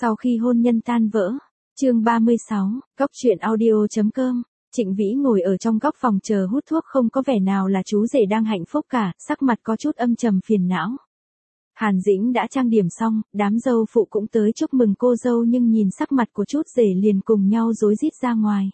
Sau khi hôn nhân tan vỡ, chương 36, góc truyện audio.com, Trịnh Vĩ ngồi ở trong góc phòng chờ hút thuốc, không có vẻ nào là chú rể đang hạnh phúc cả, sắc mặt có chút âm trầm phiền não. Hàn Dĩnh đã trang điểm xong, đám dâu phụ cũng tới chúc mừng cô dâu, nhưng nhìn sắc mặt của chút rể liền cùng nhau rối rít ra ngoài.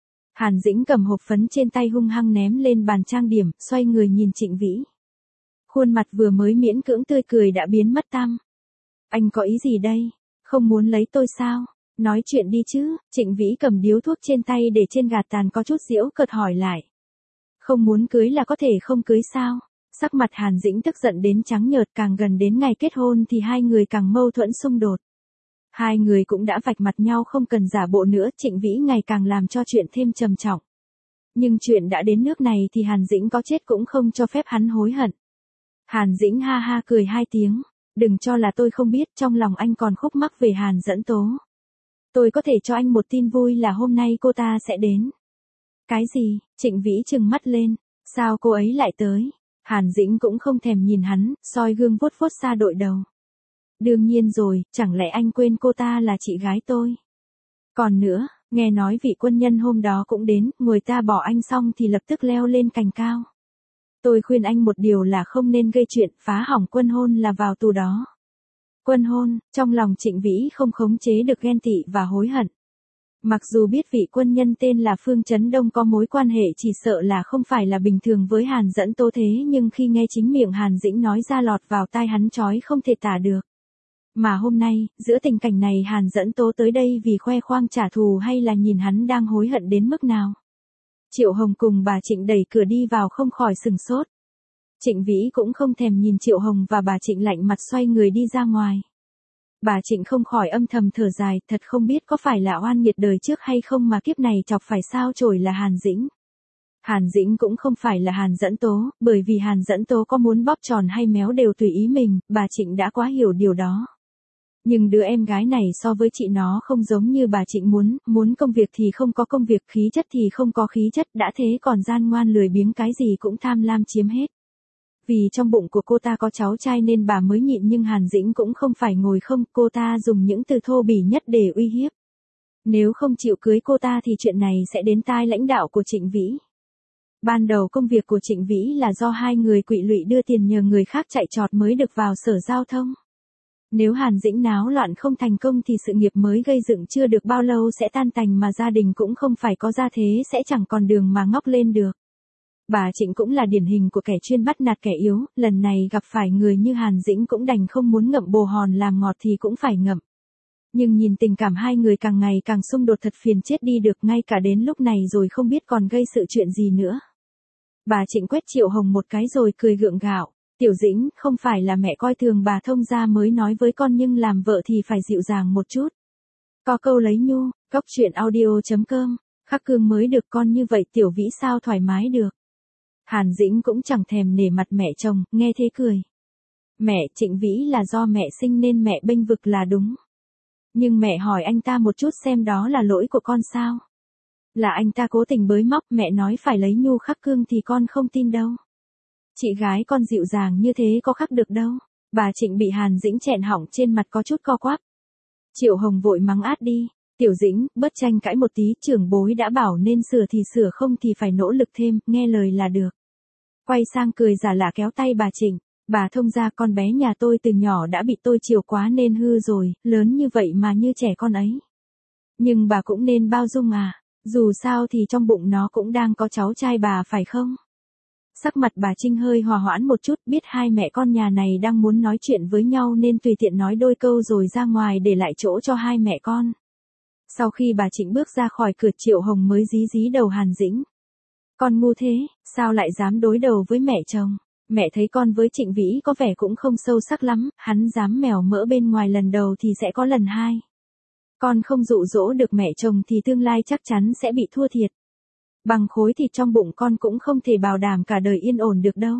Hàn Dĩnh cầm hộp phấn trên tay hung hăng ném lên bàn trang điểm, xoay người nhìn Trịnh Vĩ. Khuôn mặt vừa mới miễn cưỡng tươi cười đã biến mất tăm. Anh có ý gì đây? Không muốn lấy tôi sao? Nói chuyện đi chứ. Trịnh Vĩ cầm điếu thuốc trên tay để trên gạt tàn, có chút giễu cợt hỏi lại. Không muốn cưới là có thể không cưới sao? Sắc mặt Hàn Dĩnh tức giận đến trắng nhợt, càng gần đến ngày kết hôn thì hai người càng mâu thuẫn xung đột. Hai người cũng đã vạch mặt nhau, không cần giả bộ nữa, Trịnh Vĩ ngày càng làm cho chuyện thêm trầm trọng. Nhưng chuyện đã đến nước này thì Hàn Dĩnh có chết cũng không cho phép hắn hối hận. Hàn Dĩnh ha ha cười hai tiếng. Đừng cho là tôi không biết, trong lòng anh còn khúc mắc về Hàn Dẫn Tố. Tôi có thể cho anh một tin vui là hôm nay cô ta sẽ đến. Cái gì? Trịnh Vĩ trừng mắt lên. Sao cô ấy lại tới? Hàn Dĩnh cũng không thèm nhìn hắn, soi gương vuốt vuốt xa đội đầu. Đương nhiên rồi, chẳng lẽ anh quên cô ta là chị gái tôi? Còn nữa, nghe nói vị quân nhân hôm đó cũng đến, người ta bỏ anh xong thì lập tức leo lên cành cao. Tôi khuyên anh một điều là không nên gây chuyện, phá hỏng quân hôn là vào tù đó. Quân hôn, trong lòng Trịnh Vĩ không khống chế được ghen tị và hối hận. Mặc dù biết vị quân nhân tên là Phương Chấn Đông có mối quan hệ chỉ sợ là không phải là bình thường với Hàn Dẫn Tố, thế nhưng khi nghe chính miệng Hàn Dĩnh nói ra lọt vào tai hắn chói không thể tả được. Mà hôm nay, giữa tình cảnh này Hàn Dẫn Tố tới đây vì khoe khoang trả thù hay là nhìn hắn đang hối hận đến mức nào? Triệu Hồng cùng bà Trịnh đẩy cửa đi vào không khỏi sừng sốt. Trịnh Vĩ cũng không thèm nhìn Triệu Hồng và bà Trịnh, lạnh mặt xoay người đi ra ngoài. Bà Trịnh không khỏi âm thầm thở dài, thật không biết có phải là oan nghiệt đời trước hay không mà kiếp này chọc phải sao chổi là Hàn Dĩnh. Hàn Dĩnh cũng không phải là Hàn Dẫn Tố, bởi vì Hàn Dẫn Tố có muốn bóp tròn hay méo đều tùy ý mình, bà Trịnh đã quá hiểu điều đó. Nhưng đứa em gái này so với chị nó không giống như bà Trịnh muốn công việc thì không có công việc, khí chất thì không có khí chất, đã thế còn gian ngoan lười biếng, cái gì cũng tham lam chiếm hết. Vì trong bụng của cô ta có cháu trai nên bà mới nhịn, nhưng Hàn Dĩnh cũng không phải ngồi không, cô ta dùng những từ thô bỉ nhất để uy hiếp. Nếu không chịu cưới cô ta thì chuyện này sẽ đến tai lãnh đạo của Trịnh Vĩ. Ban đầu công việc của Trịnh Vĩ là do hai người quỵ lụy đưa tiền nhờ người khác chạy trọt mới được vào Sở Giao thông. Nếu Hàn Dĩnh náo loạn không thành công thì sự nghiệp mới gây dựng chưa được bao lâu sẽ tan tành, mà gia đình cũng không phải có gia thế sẽ chẳng còn đường mà ngóc lên được. Bà Trịnh cũng là điển hình của kẻ chuyên bắt nạt kẻ yếu, lần này gặp phải người như Hàn Dĩnh cũng đành không muốn ngậm bồ hòn làm ngọt thì cũng phải ngậm. Nhưng nhìn tình cảm hai người càng ngày càng xung đột thật phiền chết đi được, ngay cả đến lúc này rồi không biết còn gây sự chuyện gì nữa. Bà Trịnh quét Triệu Hồng một cái rồi cười gượng gạo. Tiểu Dĩnh, không phải là mẹ coi thường bà thông gia mới nói với con, nhưng làm vợ thì phải dịu dàng một chút. Có câu lấy nhu, góc truyện audio.com, khắc cương mới được, con như vậy Tiểu Vĩ sao thoải mái được. Hàn Dĩnh cũng chẳng thèm nể mặt mẹ chồng, nghe thế cười. Mẹ, Trịnh Vĩ là do mẹ sinh nên mẹ bênh vực là đúng. Nhưng mẹ hỏi anh ta một chút xem đó là lỗi của con sao? Là anh ta cố tình bới móc, mẹ nói phải lấy nhu khắc cương thì con không tin đâu. Chị gái con dịu dàng như thế có khắc được đâu. Bà Trịnh bị Hàn Dĩnh chẹn họng, trên mặt có chút co quắp. Triệu Hồng vội mắng át đi. Tiểu Dĩnh, bớt tranh cãi một tí, trưởng bối đã bảo nên sửa thì sửa, không thì phải nỗ lực thêm, nghe lời là được. Quay sang cười giả lạ kéo tay bà Trịnh. Bà thông gia, con bé nhà tôi từ nhỏ đã bị tôi chiều quá nên hư rồi, lớn như vậy mà như trẻ con ấy. Nhưng bà cũng nên bao dung à, dù sao thì trong bụng nó cũng đang có cháu trai bà phải không? Sắc mặt bà Trinh hơi hòa hoãn một chút, biết hai mẹ con nhà này đang muốn nói chuyện với nhau nên tùy tiện nói đôi câu rồi ra ngoài để lại chỗ cho hai mẹ con. Sau khi bà Trịnh bước ra khỏi cửa, Triệu Hồng mới dí dí đầu Hàn Dĩnh. Con ngu thế, sao lại dám đối đầu với mẹ chồng? Mẹ thấy con với Trịnh Vĩ có vẻ cũng không sâu sắc lắm, hắn dám mèo mỡ bên ngoài lần đầu thì sẽ có lần hai. Con không dụ dỗ được mẹ chồng thì tương lai chắc chắn sẽ bị thua thiệt. Bằng khối thịt trong bụng con cũng không thể bảo đảm cả đời yên ổn được đâu.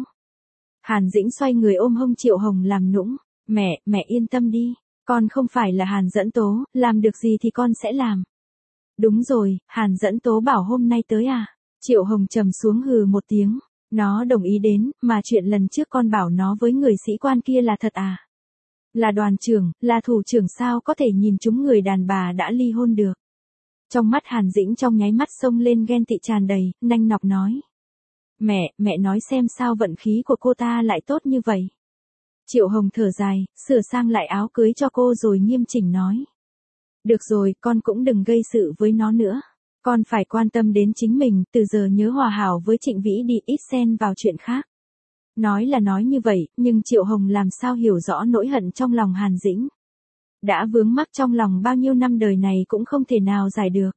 Hàn Dĩnh xoay người ôm hông Triệu Hồng làm nũng. Mẹ yên tâm đi. Con không phải là Hàn Dẫn Tố, làm được gì thì con sẽ làm. Đúng rồi, Hàn Dẫn Tố bảo hôm nay tới à? Triệu Hồng trầm xuống hừ một tiếng. Nó đồng ý đến, mà chuyện lần trước con bảo nó với người sĩ quan kia là thật à? Là đoàn trưởng, là thủ trưởng sao có thể nhìn chúng người đàn bà đã ly hôn được. Trong mắt Hàn Dĩnh trong nháy mắt xông lên ghen tị tràn đầy, nanh nọc nói. Mẹ nói xem sao vận khí của cô ta lại tốt như vậy. Triệu Hồng thở dài, sửa sang lại áo cưới cho cô rồi nghiêm chỉnh nói. Được rồi, con cũng đừng gây sự với nó nữa. Con phải quan tâm đến chính mình, từ giờ nhớ hòa hảo với Trịnh Vĩ đi, ít xen vào chuyện khác. Nói là nói như vậy, nhưng Triệu Hồng làm sao hiểu rõ nỗi hận trong lòng Hàn Dĩnh. Đã vướng mắc trong lòng bao nhiêu năm đời này cũng không thể nào giải được.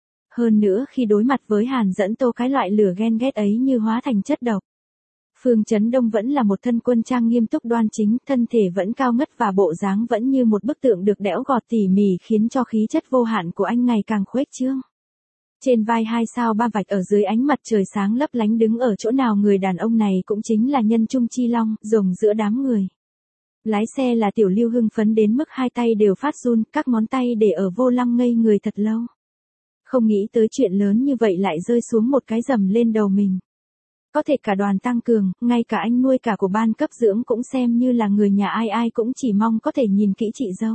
Hơn nữa khi đối mặt với Hàn Dẫn Tô cái loại lửa ghen ghét ấy như hóa thành chất độc. Phương Chấn Đông vẫn là một thân quân trang nghiêm túc đoan chính, thân thể vẫn cao ngất và bộ dáng vẫn như một bức tượng được đẽo gọt tỉ mỉ khiến cho khí chất vô hạn của anh ngày càng khuếch trương. Trên vai 2 sao 3 vạch ở dưới ánh mặt trời sáng lấp lánh đứng ở chỗ nào người đàn ông này cũng chính là nhân trung chi long, rồng giữa đám người. Lái xe là Tiểu Lưu hưng phấn đến mức hai tay đều phát run, các ngón tay để ở vô lăng ngây người thật lâu. Không nghĩ tới chuyện lớn như vậy lại rơi xuống một cái rầm lên đầu mình. Có thể cả đoàn Tăng Cường, ngay cả anh nuôi cả của ban cấp dưỡng cũng xem như là người nhà ai ai cũng chỉ mong có thể nhìn kỹ chị dâu.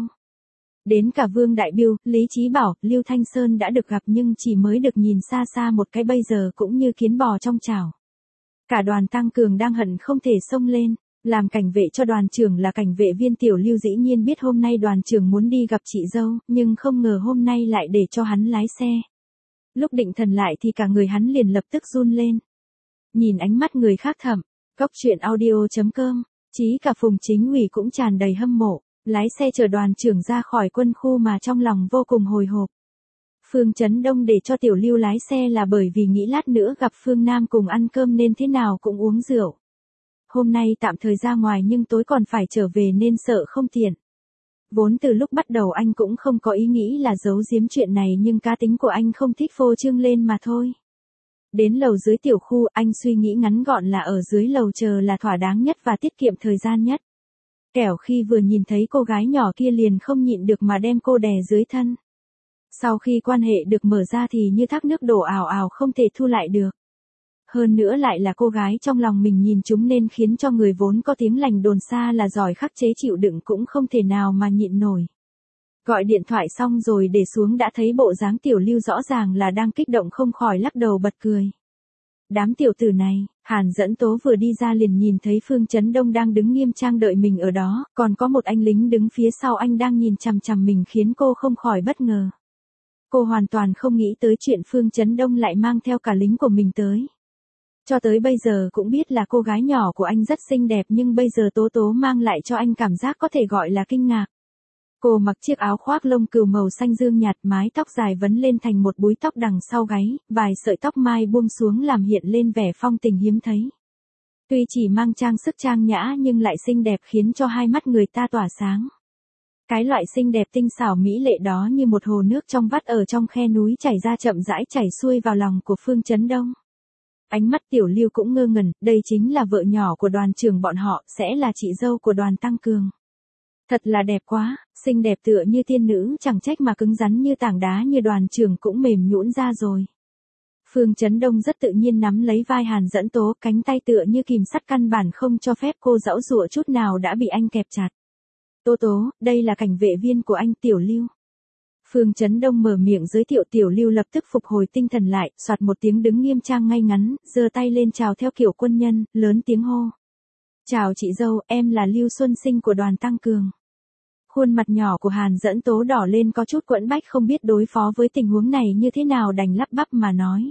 Đến cả Vương Đại Biêu, Lý Chí Bảo, Lưu Thanh Sơn đã được gặp nhưng chỉ mới được nhìn xa xa một cái bây giờ cũng như kiến bò trong chảo. Cả đoàn Tăng Cường đang hận không thể xông lên, làm cảnh vệ cho đoàn trưởng là cảnh vệ viên Tiểu Lưu dĩ nhiên biết hôm nay đoàn trưởng muốn đi gặp chị dâu, nhưng không ngờ hôm nay lại để cho hắn lái xe. Lúc định thần lại thì cả người hắn liền lập tức run lên. Nhìn ánh mắt người khác thầm, Cóc Truyện Audio.com, chí cả Phùng Chính Ủy cũng tràn đầy hâm mộ, lái xe chở đoàn trưởng ra khỏi quân khu mà trong lòng vô cùng hồi hộp. Phương Chấn Đông để cho Tiểu Lưu lái xe là bởi vì nghĩ lát nữa gặp Phương Nam cùng ăn cơm nên thế nào cũng uống rượu. Hôm nay tạm thời ra ngoài nhưng tối còn phải trở về nên sợ không tiện. Vốn từ lúc bắt đầu anh cũng không có ý nghĩ là giấu giếm chuyện này nhưng cá tính của anh không thích phô trương lên mà thôi. Đến lầu dưới tiểu khu anh suy nghĩ ngắn gọn là ở dưới lầu chờ là thỏa đáng nhất và tiết kiệm thời gian nhất. Kẻo khi vừa nhìn thấy cô gái nhỏ kia liền không nhịn được mà đem cô đè dưới thân. Sau khi quan hệ được mở ra thì như thác nước đổ ào ào không thể thu lại được. Hơn nữa lại là cô gái trong lòng mình nhìn chúng nên khiến cho người vốn có tiếng lành đồn xa là giỏi khắc chế chịu đựng cũng không thể nào mà nhịn nổi. Gọi điện thoại xong rồi để xuống đã thấy bộ dáng Tiểu Lưu rõ ràng là đang kích động không khỏi lắc đầu bật cười. Đám tiểu tử này, Hàn Dẫn Tố vừa đi ra liền nhìn thấy Phương Chấn Đông đang đứng nghiêm trang đợi mình ở đó, còn có một anh lính đứng phía sau anh đang nhìn chằm chằm mình khiến cô không khỏi bất ngờ. Cô hoàn toàn không nghĩ tới chuyện Phương Chấn Đông lại mang theo cả lính của mình tới. Cho tới bây giờ cũng biết là cô gái nhỏ của anh rất xinh đẹp nhưng bây giờ Tố Tố mang lại cho anh cảm giác có thể gọi là kinh ngạc. Cô mặc chiếc áo khoác lông cừu màu xanh dương nhạt, mái tóc dài vấn lên thành một búi tóc đằng sau gáy, vài sợi tóc mai buông xuống làm hiện lên vẻ phong tình hiếm thấy. Tuy chỉ mang trang sức trang nhã nhưng lại xinh đẹp khiến cho hai mắt người ta tỏa sáng. Cái loại xinh đẹp tinh xảo mỹ lệ đó như một hồ nước trong vắt ở trong khe núi chảy ra chậm rãi chảy xuôi vào lòng của Phương Chấn Đông. Ánh mắt Tiểu Lưu cũng ngơ ngẩn, đây chính là vợ nhỏ của đoàn trưởng bọn họ, sẽ là chị dâu của đoàn Tăng Cường. Thật là đẹp quá, xinh đẹp tựa như tiên nữ, chẳng trách mà cứng rắn như tảng đá như đoàn trưởng cũng mềm nhũn ra rồi. Phương Chấn Đông rất tự nhiên nắm lấy vai Hàn Dẫn Tố, cánh tay tựa như kìm sắt căn bản không cho phép cô giãu giụa chút nào đã bị anh kẹp chặt. Tố Tố, đây là cảnh vệ viên của anh Tiểu Lưu. Phương Chấn Đông mở miệng giới thiệu. Tiểu Lưu lập tức phục hồi tinh thần lại, soạt một tiếng đứng nghiêm trang ngay ngắn, giơ tay lên chào theo kiểu quân nhân, lớn tiếng hô. Chào chị dâu, em là Lưu Xuân Sinh của đoàn Tăng Cường. Khuôn mặt nhỏ của Hàn Dẫn Tố đỏ lên có chút quẫn bách không biết đối phó với tình huống này như thế nào đành lắp bắp mà nói.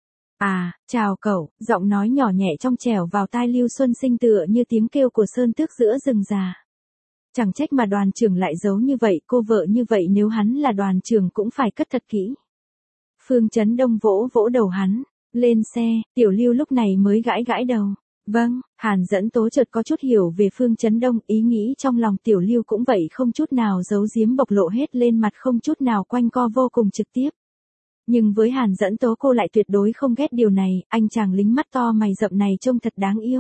À, chào cậu, giọng nói nhỏ nhẹ trong trẻo vào tai Lưu Xuân Sinh tựa như tiếng kêu của sơn tước giữa rừng già. Chẳng trách mà đoàn trưởng lại giấu như vậy, cô vợ như vậy nếu hắn là đoàn trưởng cũng phải cất thật kỹ. Phương Chấn Đông vỗ vỗ đầu hắn, lên xe, Tiểu Lưu lúc này mới gãi gãi đầu. Vâng, Hàn Dẫn Tố chợt có chút hiểu về Phương Chấn Đông, ý nghĩ trong lòng Tiểu Lưu cũng vậy không chút nào giấu giếm bộc lộ hết lên mặt không chút nào quanh co vô cùng trực tiếp. Nhưng với Hàn Dẫn Tố cô lại tuyệt đối không ghét điều này, anh chàng lính mắt to mày rậm này trông thật đáng yêu.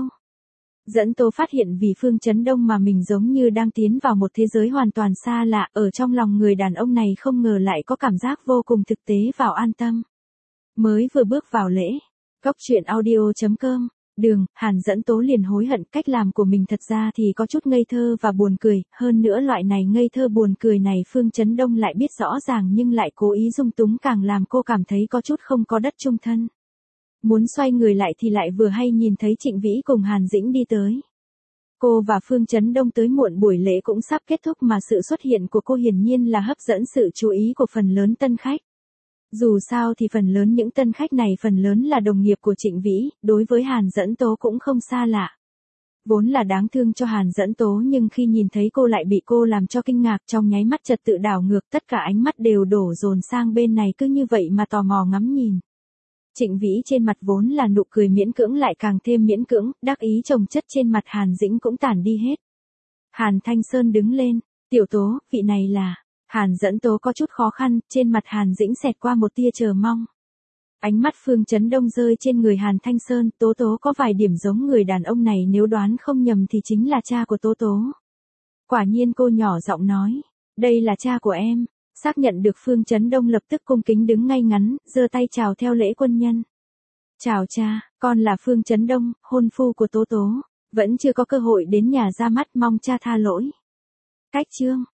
Dẫn Tố phát hiện vì Phương Chấn Đông mà mình giống như đang tiến vào một thế giới hoàn toàn xa lạ, ở trong lòng người đàn ông này không ngờ lại có cảm giác vô cùng thực tế vào an tâm. Mới vừa bước vào lễ, Cóc Truyện Audio.com đường, Hàn Dẫn Tố liền hối hận cách làm của mình thật ra thì có chút ngây thơ và buồn cười, hơn nữa loại này ngây thơ buồn cười này Phương Chấn Đông lại biết rõ ràng nhưng lại cố ý dung túng càng làm cô cảm thấy có chút không có đất chung thân. Muốn xoay người lại thì lại vừa hay nhìn thấy Trịnh Vĩ cùng Hàn Dĩnh đi tới. Cô và Phương Chấn Đông tới muộn, buổi lễ cũng sắp kết thúc mà sự xuất hiện của cô hiển nhiên là hấp dẫn sự chú ý của phần lớn tân khách. Dù sao thì phần lớn những tân khách này phần lớn là đồng nghiệp của Trịnh Vĩ, đối với Hàn Dẫn Tố cũng không xa lạ. Vốn là đáng thương cho Hàn Dẫn Tố nhưng khi nhìn thấy cô lại bị cô làm cho kinh ngạc, trong nháy mắt trật tự đảo ngược, tất cả ánh mắt đều đổ dồn sang bên này, cứ như vậy mà tò mò ngắm nhìn. Trịnh Vĩ trên mặt vốn là nụ cười miễn cưỡng lại càng thêm miễn cưỡng, đắc ý chồng chất trên mặt Hàn Dĩnh cũng tản đi hết. Hàn Thanh Sơn đứng lên, "Tiểu Tố, vị này là..." Hàn Dẫn Tố có chút khó khăn, trên mặt Hàn Dĩnh xẹt qua một tia chờ mong. Ánh mắt Phương Chấn Đông rơi trên người Hàn Thanh Sơn, Tố Tố có vài điểm giống người đàn ông này, nếu đoán không nhầm thì chính là cha của Tố Tố. Quả nhiên cô nhỏ giọng nói, "Đây là cha của em." Xác nhận được Phương Chấn Đông lập tức cung kính đứng ngay ngắn, giơ tay chào theo lễ quân nhân. "Chào cha, con là Phương Chấn Đông, hôn phu của Tố Tố. Vẫn chưa có cơ hội đến nhà ra mắt, mong cha tha lỗi." Cách chương